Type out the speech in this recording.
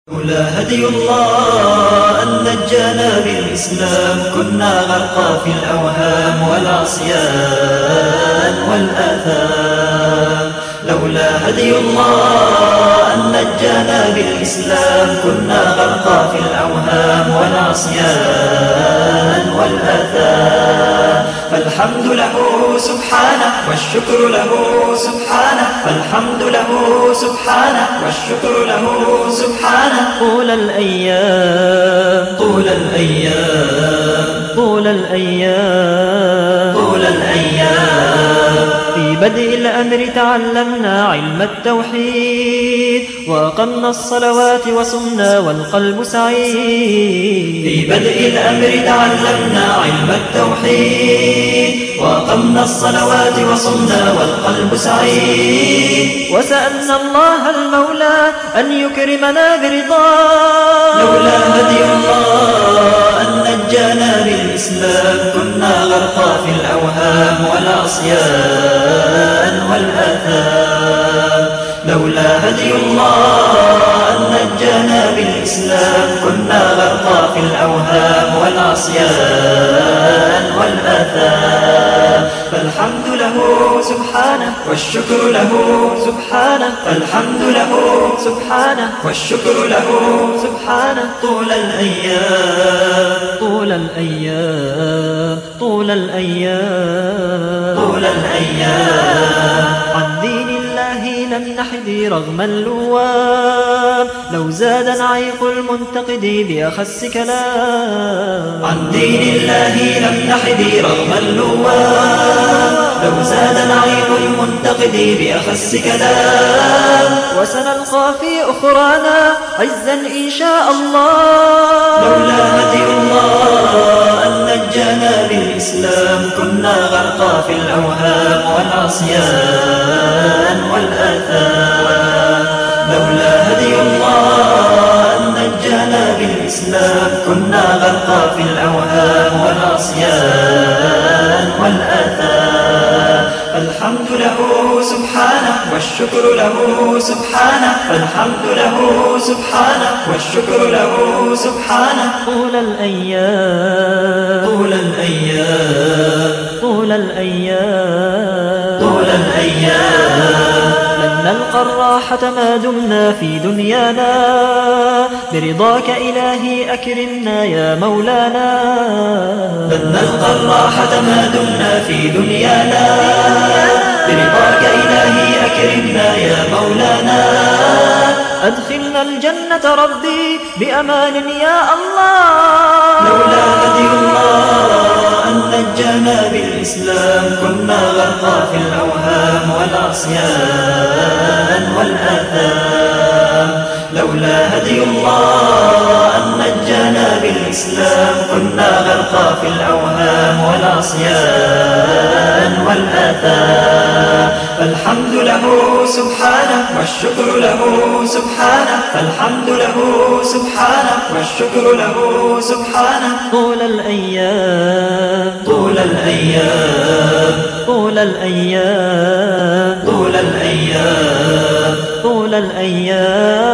لولا هدي الله أن نجانا بالإسلام كنا غرقا في الأوهام والعصيان والآثام. لولا هدي الله أن نجانا بالإسلام كنا غرقا في الأوهام والعصيان والآثام. فالحمد له سبحانه والشكر له سبحانه، فالحمد له سبحانه والشكر له سبحانه. طول الأيام طول الأيام طول الأيام طول الأيام في بدء الأمر تعلمنا علم التوحيد وأقمنا الصلوات وصمنا والقلب سعيد. في بدء الأمر تعلمنا علم التوحيد وأقمنا الصلوات وصمنا والقلب سعيد. وسألنا الله المولى أن يكرمنا برضاه. لولا هدي الله أن نجانا بالإسلام كنا غرقا في الأوهام والعصيان والآثام. لولا هدي الله أن نجانا بالإسلام كنا غرقا في الأوهام والعصيان والآثام. فالحمد له سبحانه والشكر له سبحانه، فالحمد له سبحانه والشكر له سبحانه. طول الأيام طول الأيام طول الأيام طول الأيام عن دين الله لم نحد رغم اللوام، لو زاد نعيق المنتقد بأخس كلام. عن دين الله لم نحد رغم اللوام، لو زاد نعيق المنتقد بأخس كلام. وسنلقى في أخرانا عزا إن شاء الله. لولا هدي الله أن نجانا بالإسلام كنا غرقا في الأوهام والعصيان والآثام. لولا هدي الله أن نجانا بالإسلام كنا غرقا في الأوهام والعصيان والآثام. فالحمد له سبحانه والشكر له سبحانه، فالحمد له سبحانه والشكر له سبحانه. طول الأيام طول الأيام طول الأيام طول الأيام لن نلقى الراحة ما دمنا في دنيانا، برضاك إلهي أكرمنا يا مولانا. لن نلقى الراحة ما دمنا في دنيانا، برضاك إلهي أكرمنا يا مولانا. أدخلنا الجنة ربي بأمان يا الله. لولا هدي الله أن نجانا بالإسلام كنا غرقا في الأوهام والعصيان والآثام. لولا هدي الله أن نجانا بالإسلام كنا غرقا في الأوهام والعصيان والآثام. فالحمد له سبحانه والشكر له سبحانه، فالحمد له سبحانه والشكر له سبحانه. طول الأيام طول الأيام طول الأيام طول الأيام طول الأيام